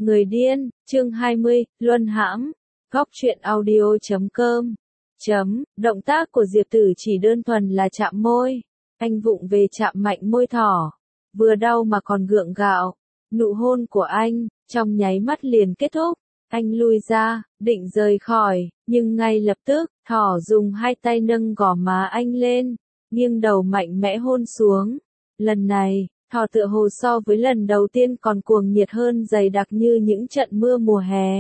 Người điên, chương 20, Luân hãm. Góc truyện audio.com. Động tác của Diệp Tử chỉ đơn thuần là chạm môi. Anh vụng về chạm mạnh môi thỏ. Vừa đau mà còn gượng gạo. Nụ hôn của anh, trong nháy mắt liền kết thúc. Anh lui ra, định rời khỏi, nhưng ngay lập tức, thỏ dùng hai tay nâng gò má anh lên, nghiêng đầu mạnh mẽ hôn xuống. Lần này, thỏ tựa hồ so với lần đầu tiên còn cuồng nhiệt hơn, dày đặc như những trận mưa mùa hè.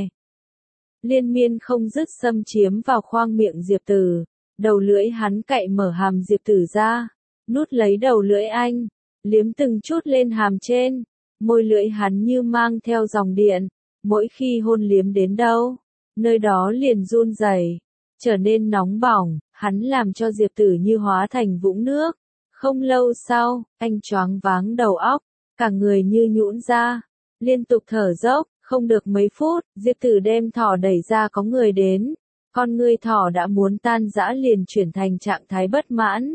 Liên miên không dứt xâm chiếm vào khoang miệng Diệp Tử, đầu lưỡi hắn cạy mở hàm Diệp Tử ra, nút lấy đầu lưỡi anh, liếm từng chút lên hàm trên, môi lưỡi hắn như mang theo dòng điện, mỗi khi hôn liếm đến đâu, nơi đó liền run rẩy, trở nên nóng bỏng, hắn làm cho Diệp Tử như hóa thành vũng nước. Không lâu sau, anh choáng váng đầu óc, cả người như nhũn ra, liên tục thở dốc, không được mấy phút, Diệp Tử đem thỏ đẩy ra có người đến, con ngươi thỏ đã muốn tan rã liền chuyển thành trạng thái bất mãn.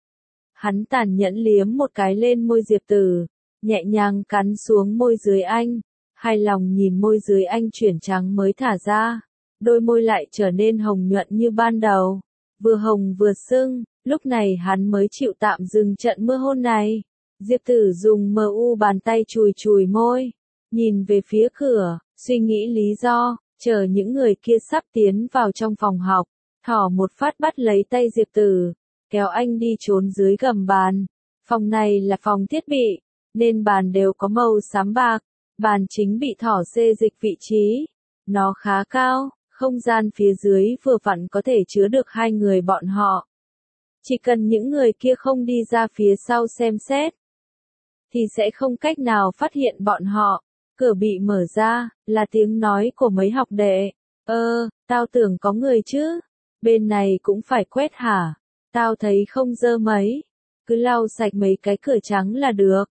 Hắn tàn nhẫn liếm một cái lên môi Diệp Tử, nhẹ nhàng cắn xuống môi dưới anh, hài lòng nhìn môi dưới anh chuyển trắng mới thả ra, đôi môi lại trở nên hồng nhuận như ban đầu, vừa hồng vừa sưng. Lúc này hắn mới chịu tạm dừng trận mưa hôn này. Diệp Tử dùng bàn tay chùi chùi môi, nhìn về phía cửa, suy nghĩ lý do, chờ những người kia sắp tiến vào trong phòng học. Thỏ một phát bắt lấy tay Diệp Tử, kéo anh đi trốn dưới gầm bàn. Phòng này là phòng thiết bị, nên bàn đều có màu xám bạc. Bàn chính bị thỏ xê dịch vị trí. Nó khá cao, không gian phía dưới vừa vặn có thể chứa được hai người bọn họ. Chỉ cần những người kia không đi ra phía sau xem xét, thì sẽ không cách nào phát hiện bọn họ. Cửa bị mở ra, là tiếng nói của mấy học đệ. Tao tưởng có người chứ. Bên này cũng phải quét hả? Tao thấy không dơ mấy. Cứ lau sạch mấy cái cửa trắng là được.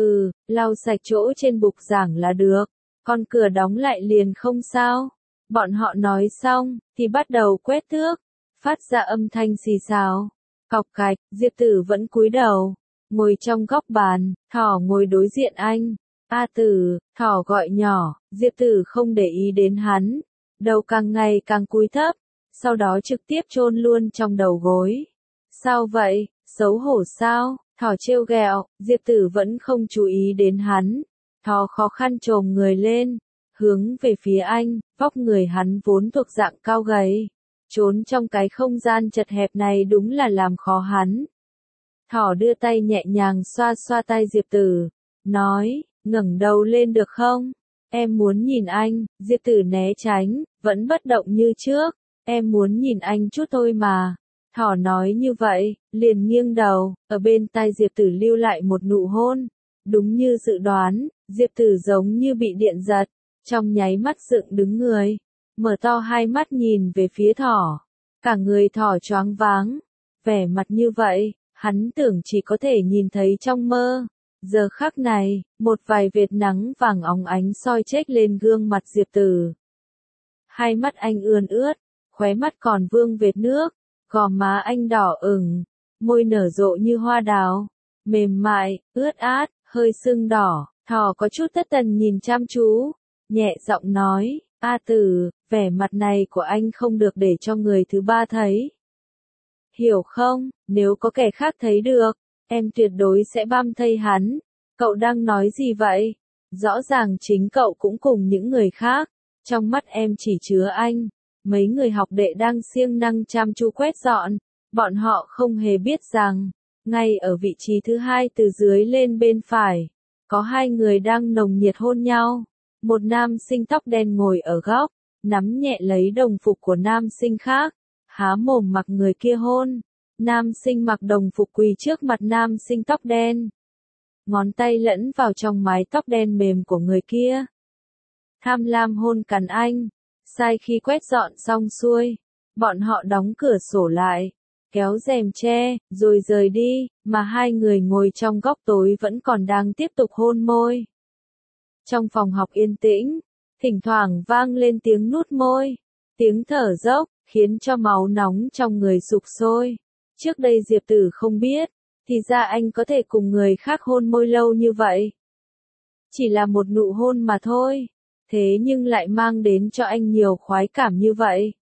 Lau sạch chỗ trên bục giảng là được. Con cửa đóng lại liền không sao. Bọn họ nói xong, thì bắt đầu quét thước. Phát ra âm thanh xì xào. Cọc cạch, Diệp Tử vẫn cúi đầu, ngồi trong góc bàn, thỏ ngồi đối diện anh. A Tử, thỏ gọi nhỏ, Diệp Tử không để ý đến hắn, đầu càng ngày càng cúi thấp, sau đó trực tiếp chôn luôn trong đầu gối. Sao vậy, xấu hổ sao? Thỏ trêu ghẹo, Diệp Tử vẫn không chú ý đến hắn. Thỏ khó khăn chồm người lên, hướng về phía anh, vóc người hắn vốn thuộc dạng cao gầy. Trốn trong cái không gian chật hẹp này đúng là làm khó hắn. Thỏ đưa tay nhẹ nhàng xoa xoa tay Diệp Tử, nói, ngẩng đầu lên được không? Em muốn nhìn anh. Diệp Tử né tránh, vẫn bất động như trước. Em muốn nhìn anh chút thôi mà. Thỏ nói như vậy, liền nghiêng đầu, ở bên tai Diệp Tử lưu lại một nụ hôn. Đúng như dự đoán, Diệp Tử giống như bị điện giật, trong nháy mắt dựng đứng người. Mở to hai mắt nhìn về phía thỏ. Cả người thỏ choáng váng. Vẻ mặt như vậy, hắn tưởng chỉ có thể nhìn thấy trong mơ. Giờ khắc này, một vài vệt nắng vàng óng ánh soi chếch lên gương mặt Diệp Tử. Hai mắt anh ươn ướt, khóe mắt còn vương vệt nước, gò má anh đỏ ửng, môi nở rộ như hoa đào, mềm mại, ướt át, hơi sưng đỏ. Thỏ có chút thất thần nhìn chăm chú, nhẹ giọng nói. A Tử, vẻ mặt này của anh không được để cho người thứ ba thấy. Hiểu không, nếu có kẻ khác thấy được, em tuyệt đối sẽ băm thây hắn. Cậu đang nói gì vậy? Rõ ràng chính cậu cũng cùng những người khác. Trong mắt em chỉ chứa anh. Mấy người học đệ đang siêng năng chăm chú quét dọn. Bọn họ không hề biết rằng, ngay ở vị trí thứ hai từ dưới lên bên phải, có hai người đang nồng nhiệt hôn nhau. Một nam sinh tóc đen ngồi ở góc, nắm nhẹ lấy đồng phục của nam sinh khác, há mồm mặc người kia hôn. Nam sinh mặc đồng phục quỳ trước mặt nam sinh tóc đen. Ngón tay lẫn vào trong mái tóc đen mềm của người kia. Tham lam hôn cắn anh. Sai khi quét dọn xong xuôi, bọn họ đóng cửa sổ lại, kéo rèm che, rồi rời đi, mà hai người ngồi trong góc tối vẫn còn đang tiếp tục hôn môi. Trong phòng học yên tĩnh, thỉnh thoảng vang lên tiếng nuốt môi, tiếng thở dốc, khiến cho máu nóng trong người sục sôi. Trước đây Diệp Tử không biết, thì ra anh có thể cùng người khác hôn môi lâu như vậy. Chỉ là một nụ hôn mà thôi. thế nhưng lại mang đến cho anh nhiều khoái cảm như vậy.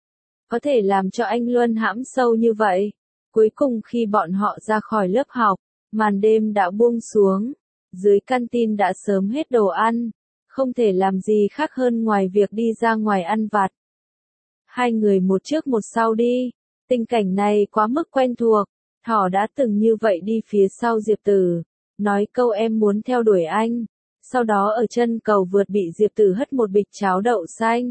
Có thể làm cho anh luân hãm sâu như vậy. Cuối cùng khi bọn họ ra khỏi lớp học, màn đêm đã buông xuống, dưới canteen đã sớm hết đồ ăn, không thể làm gì khác hơn ngoài việc đi ra ngoài ăn vặt. Hai người một trước một sau đi, tình cảnh này quá mức quen thuộc, Thỏ đã từng như vậy đi phía sau Diệp Tử, nói câu em muốn theo đuổi anh, sau đó ở chân cầu vượt bị Diệp Tử hất một bịch cháo đậu xanh.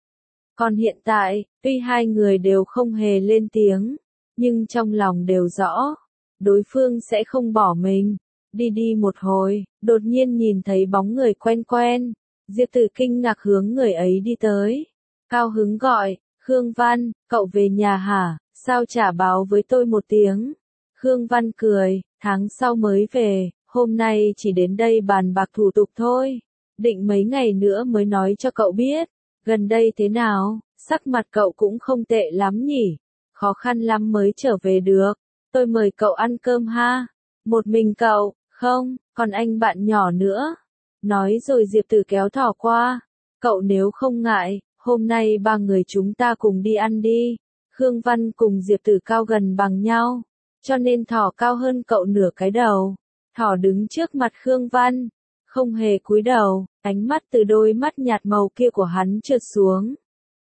Còn hiện tại, tuy hai người đều không hề lên tiếng, nhưng trong lòng đều rõ, đối phương sẽ không bỏ mình. Đi đi một hồi, đột nhiên nhìn thấy bóng người quen quen, Diệp Tử kinh ngạc hướng người ấy đi tới. Cao hứng gọi, Khương Văn, cậu về nhà hả, sao chả báo với tôi một tiếng. Khương Văn cười, tháng sau mới về, hôm nay chỉ đến đây bàn bạc thủ tục thôi, định mấy ngày nữa mới nói cho cậu biết. Gần đây thế nào, sắc mặt cậu cũng không tệ lắm nhỉ, khó khăn lắm mới trở về được, tôi mời cậu ăn cơm ha. Một mình cậu, không, còn anh bạn nhỏ nữa. Nói rồi Diệp Tử kéo Thỏ qua, cậu nếu không ngại, hôm nay ba người chúng ta cùng đi ăn đi. Khương Văn cùng Diệp Tử cao gần bằng nhau, cho nên Thỏ cao hơn cậu nửa cái đầu. Thỏ đứng trước mặt Khương Văn, không hề cúi đầu, ánh mắt từ đôi mắt nhạt màu kia của hắn trượt xuống.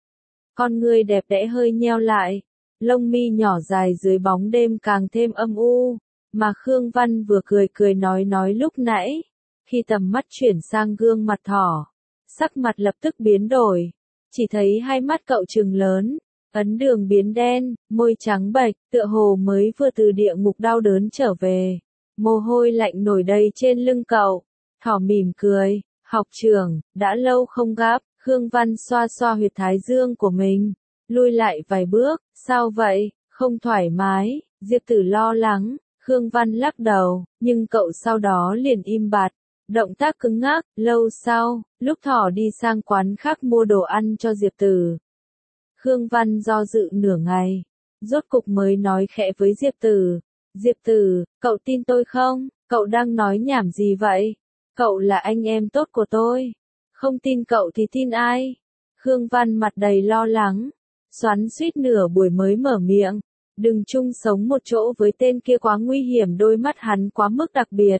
Con người đẹp đẽ hơi nheo lại, lông mi nhỏ dài dưới bóng đêm càng thêm âm u, mà Khương Văn vừa cười cười nói lúc nãy, khi tầm mắt chuyển sang gương mặt Thỏ, sắc mặt lập tức biến đổi, chỉ thấy hai mắt cậu trừng lớn, ấn đường biến đen, môi trắng bệch, tựa hồ mới vừa từ địa ngục đau đớn trở về, mồ hôi lạnh nổi đầy trên lưng cậu. Thỏ mỉm cười, học trưởng, đã lâu không gặp. Khương Văn xoa xoa huyệt thái dương của mình, lui lại vài bước, sao vậy, không thoải mái. Diệp Tử lo lắng, Khương Văn lắc đầu, nhưng cậu sau đó liền im bặt, động tác cứng ngắc. Lâu sau, lúc Thỏ đi sang quán khác mua đồ ăn cho Diệp Tử, Khương Văn do dự nửa ngày, rốt cục mới nói khẽ với Diệp Tử, Diệp Tử, cậu tin tôi không, cậu đang nói nhảm gì vậy? Cậu là anh em tốt của tôi. Không tin cậu thì tin ai? Khương Văn mặt đầy lo lắng, xoắn suýt nửa buổi mới mở miệng. Đừng chung sống một chỗ với tên kia quá nguy hiểm, đôi mắt hắn quá mức đặc biệt.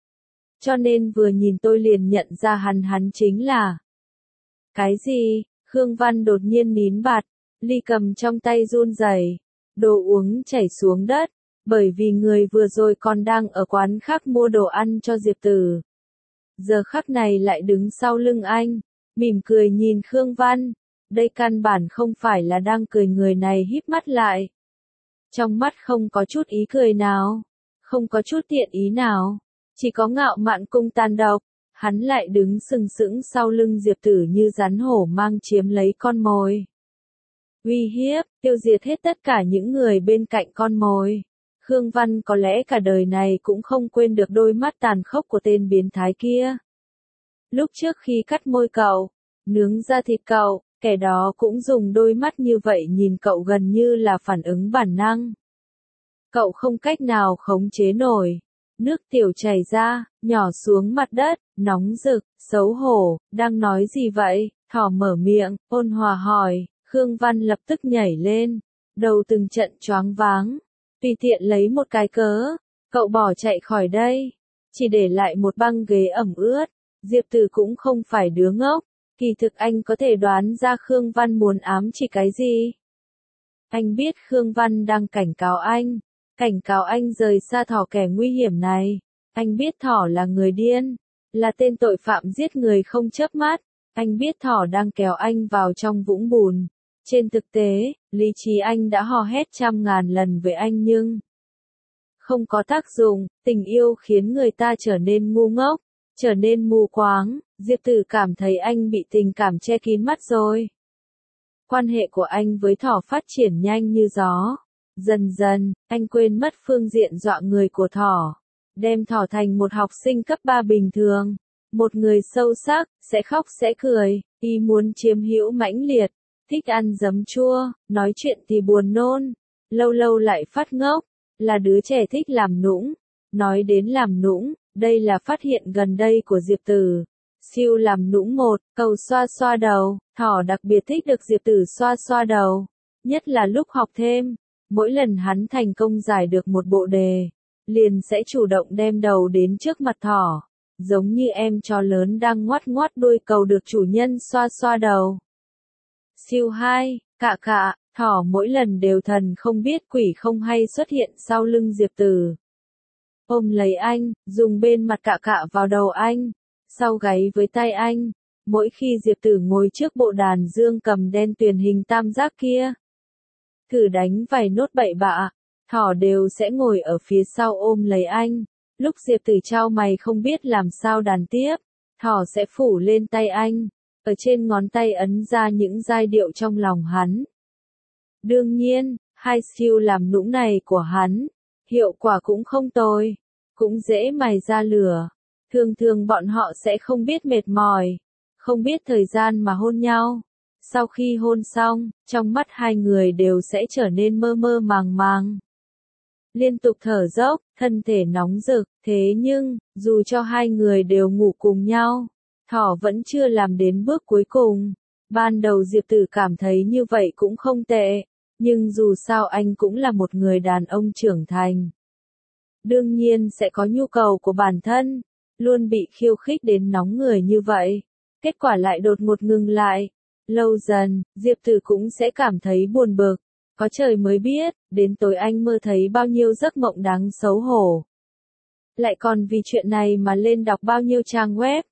Cho nên vừa nhìn tôi liền nhận ra hắn chính là... Cái gì? Khương Văn đột nhiên nín bặt, ly cầm trong tay run rẩy, đồ uống chảy xuống đất, bởi vì người vừa rồi còn đang ở quán khác mua đồ ăn cho Diệp Tử. Giờ khắc này lại đứng sau lưng anh, mỉm cười nhìn Khương Văn, đây căn bản không phải là đang cười, người này híp mắt lại. Trong mắt không có chút ý cười nào, không có chút thiện ý nào, chỉ có ngạo mạn cùng tàn độc, hắn lại đứng sừng sững sau lưng Diệp Tử như rắn hổ mang chiếm lấy con mồi. Uy hiếp, tiêu diệt hết tất cả những người bên cạnh con mồi. Khương Văn có lẽ cả đời này cũng không quên được đôi mắt tàn khốc của tên biến thái kia. Lúc trước khi cắt môi cậu, nướng ra thịt cậu, kẻ đó cũng dùng đôi mắt như vậy nhìn cậu gần như là phản ứng bản năng. Cậu không cách nào khống chế nổi. Nước tiểu chảy ra, nhỏ xuống mặt đất, nóng rực, xấu hổ, đang nói gì vậy? Thỏ mở miệng, ôn hòa hỏi, Khương Văn lập tức nhảy lên, đầu từng trận choáng váng. Tùy tiện lấy một cái cớ, cậu bỏ chạy khỏi đây, chỉ để lại một băng ghế ẩm ướt. Diệp Tử cũng không phải đứa ngốc, kỳ thực anh có thể đoán ra Khương Văn muốn ám chỉ cái gì. Anh biết Khương Văn đang cảnh cáo anh rời xa Thỏ kẻ nguy hiểm này. Anh biết Thỏ là người điên, là tên tội phạm giết người không chớp mắt. Anh biết Thỏ đang kéo anh vào trong vũng bùn. Trên thực tế, lý trí anh đã hò hét trăm ngàn lần với anh nhưng không có tác dụng. Tình yêu khiến người ta trở nên ngu ngốc, trở nên mù quáng. Diệp Tử cảm thấy anh bị tình cảm che kín mắt rồi. Quan hệ của anh với Thỏ phát triển nhanh như gió. Dần dần, anh quên mất phương diện dọa người của Thỏ, đem Thỏ thành một học sinh cấp 3 bình thường, một người sâu sắc, sẽ khóc sẽ cười, ý muốn chiếm hữu mãnh liệt, thích ăn giấm chua, nói chuyện thì buồn nôn, lâu lâu lại phát ngốc, là đứa trẻ thích làm nũng. Nói đến làm nũng, đây là phát hiện gần đây của Diệp Tử. Siêu làm nũng một, cầu xoa xoa đầu, thỏ đặc biệt thích được Diệp Tử xoa xoa đầu. Nhất là lúc học thêm, mỗi lần hắn thành công giải được một bộ đề, liền sẽ chủ động đem đầu đến trước mặt thỏ, giống như em chó lớn đang ngoắt ngoắt đuôi cầu được chủ nhân xoa xoa đầu. Siêu 2, cạ cạ, thỏ mỗi lần đều thần không biết quỷ không hay xuất hiện sau lưng Diệp Tử. Ôm lấy anh, dùng bên mặt cạ cạ vào đầu anh, sau gáy với tay anh. Mỗi khi Diệp Tử ngồi trước bộ đàn dương cầm đen tuyền hình tam giác kia, thử đánh vài nốt bậy bạ, thỏ đều sẽ ngồi ở phía sau ôm lấy anh. Lúc Diệp Tử chau mày không biết làm sao đàn tiếp, thỏ sẽ phủ lên tay anh, ở trên ngón tay ấn ra những giai điệu trong lòng hắn. Đương nhiên, hai siêu làm nũng này của hắn, hiệu quả cũng không tồi, cũng dễ mài ra lửa. Thường thường bọn họ sẽ không biết mệt mỏi, không biết thời gian mà hôn nhau. Sau khi hôn xong, trong mắt hai người đều sẽ trở nên mơ mơ màng màng. Liên tục thở dốc, thân thể nóng rực, thế nhưng, dù cho hai người đều ngủ cùng nhau, thỏ vẫn chưa làm đến bước cuối cùng. Ban đầu Diệp Tử cảm thấy như vậy cũng không tệ, nhưng dù sao anh cũng là một người đàn ông trưởng thành. Đương nhiên sẽ có nhu cầu của bản thân, luôn bị khiêu khích đến nóng người như vậy. Kết quả lại đột ngột ngừng lại. Lâu dần, Diệp Tử cũng sẽ cảm thấy buồn bực. Có trời mới biết, đến tối anh mơ thấy bao nhiêu giấc mộng đáng xấu hổ. Lại còn vì chuyện này mà lên đọc bao nhiêu trang web.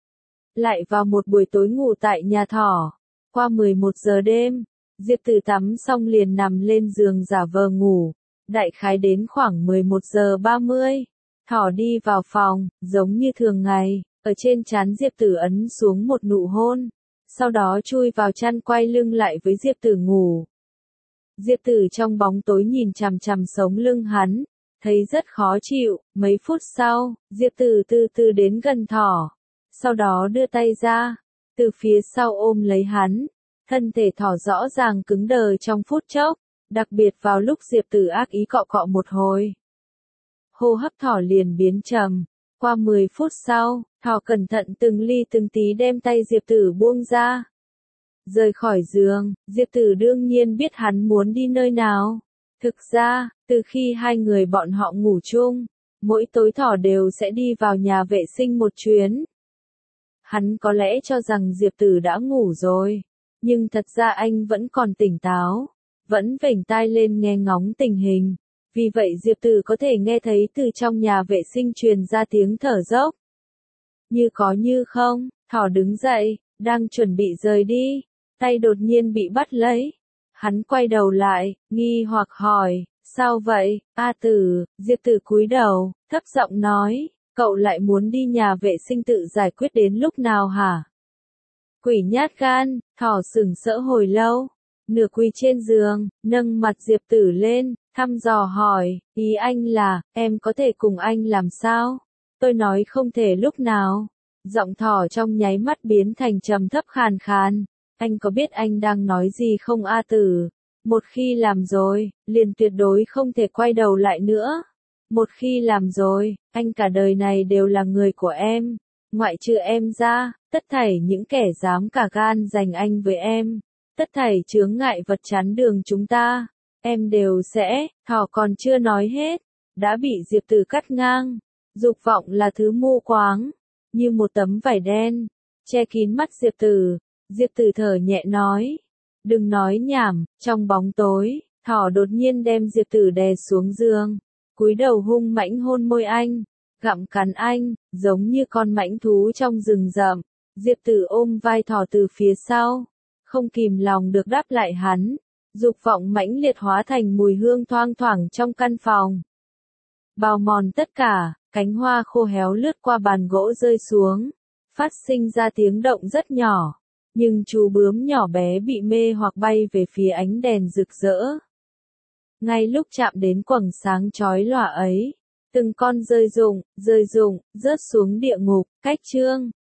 Lại vào một buổi tối ngủ tại nhà thỏ. Qua 11 giờ đêm, Diệp Tử tắm xong liền nằm lên giường giả vờ ngủ. Đại khái đến khoảng 11 giờ 30. Thỏ đi vào phòng, giống như thường ngày, ở trên trán Diệp Tử ấn xuống một nụ hôn. Sau đó chui vào chăn quay lưng lại với Diệp Tử ngủ. Diệp Tử trong bóng tối nhìn chằm chằm sống lưng hắn, thấy rất khó chịu. Mấy phút sau, Diệp Tử từ từ đến gần thỏ, sau đó đưa tay ra, từ phía sau ôm lấy hắn. Thân thể thỏ rõ ràng cứng đờ trong phút chốc, đặc biệt vào lúc Diệp Tử ác ý cọ cọ một hồi. Hô hấp thỏ liền biến trầm. Qua 10 phút sau, thỏ cẩn thận từng ly từng tí đem tay Diệp Tử buông ra. Rời khỏi giường, Diệp Tử đương nhiên biết hắn muốn đi nơi nào. Thực ra, từ khi hai người bọn họ ngủ chung, mỗi tối thỏ đều sẽ đi vào nhà vệ sinh một chuyến. Hắn có lẽ cho rằng Diệp Tử đã ngủ rồi, nhưng thật ra anh vẫn còn tỉnh táo, vẫn vểnh tai lên nghe ngóng tình hình. Vì vậy Diệp Tử có thể nghe thấy từ trong nhà vệ sinh truyền ra tiếng thở dốc. Như có như không, thỏ đứng dậy, đang chuẩn bị rời đi, tay đột nhiên bị bắt lấy. Hắn quay đầu lại, nghi hoặc hỏi, sao vậy, A Tử? Diệp Tử cúi đầu, thấp giọng nói, cậu lại muốn đi nhà vệ sinh tự giải quyết đến lúc nào hả? Quỷ nhát gan, thỏ sững sỡ hồi lâu, nửa quỳ trên giường, nâng mặt Diệp Tử lên, thăm dò hỏi, ý anh là, em có thể cùng anh làm sao? Tôi nói không thể lúc nào. Giọng thỏ trong nháy mắt biến thành trầm thấp khàn khàn. Anh có biết anh đang nói gì không A Tử? Một khi làm rồi, liền tuyệt đối không thể quay đầu lại nữa. Một khi làm rồi, anh cả đời này đều là người của em. Ngoại trừ em ra, tất thảy những kẻ dám cả gan giành anh với em, tất thảy chướng ngại vật chắn đường chúng ta, em đều sẽ, thỏ còn chưa nói hết, đã bị Diệp Tử cắt ngang. Dục vọng là thứ mù quáng, như một tấm vải đen, che kín mắt Diệp Tử. Diệp Tử thở nhẹ nói, đừng nói nhảm. Trong bóng tối, thỏ đột nhiên đem Diệp Tử đè xuống giường, cúi đầu hung mãnh hôn môi anh, gặm cắn anh, giống như con mãnh thú trong rừng rậm. Diệp Tử ôm vai thỏ từ phía sau, không kìm lòng được đáp lại hắn. Dục vọng mãnh liệt hóa thành mùi hương thoang thoảng trong căn phòng, bào mòn tất cả. Cánh hoa khô héo lướt qua bàn gỗ rơi xuống, phát sinh ra tiếng động rất nhỏ, nhưng chú bướm nhỏ bé bị mê hoặc bay về phía ánh đèn rực rỡ. Ngay lúc chạm đến quầng sáng chói lòa ấy, từng con rơi rụng, rớt xuống địa ngục. Cách chương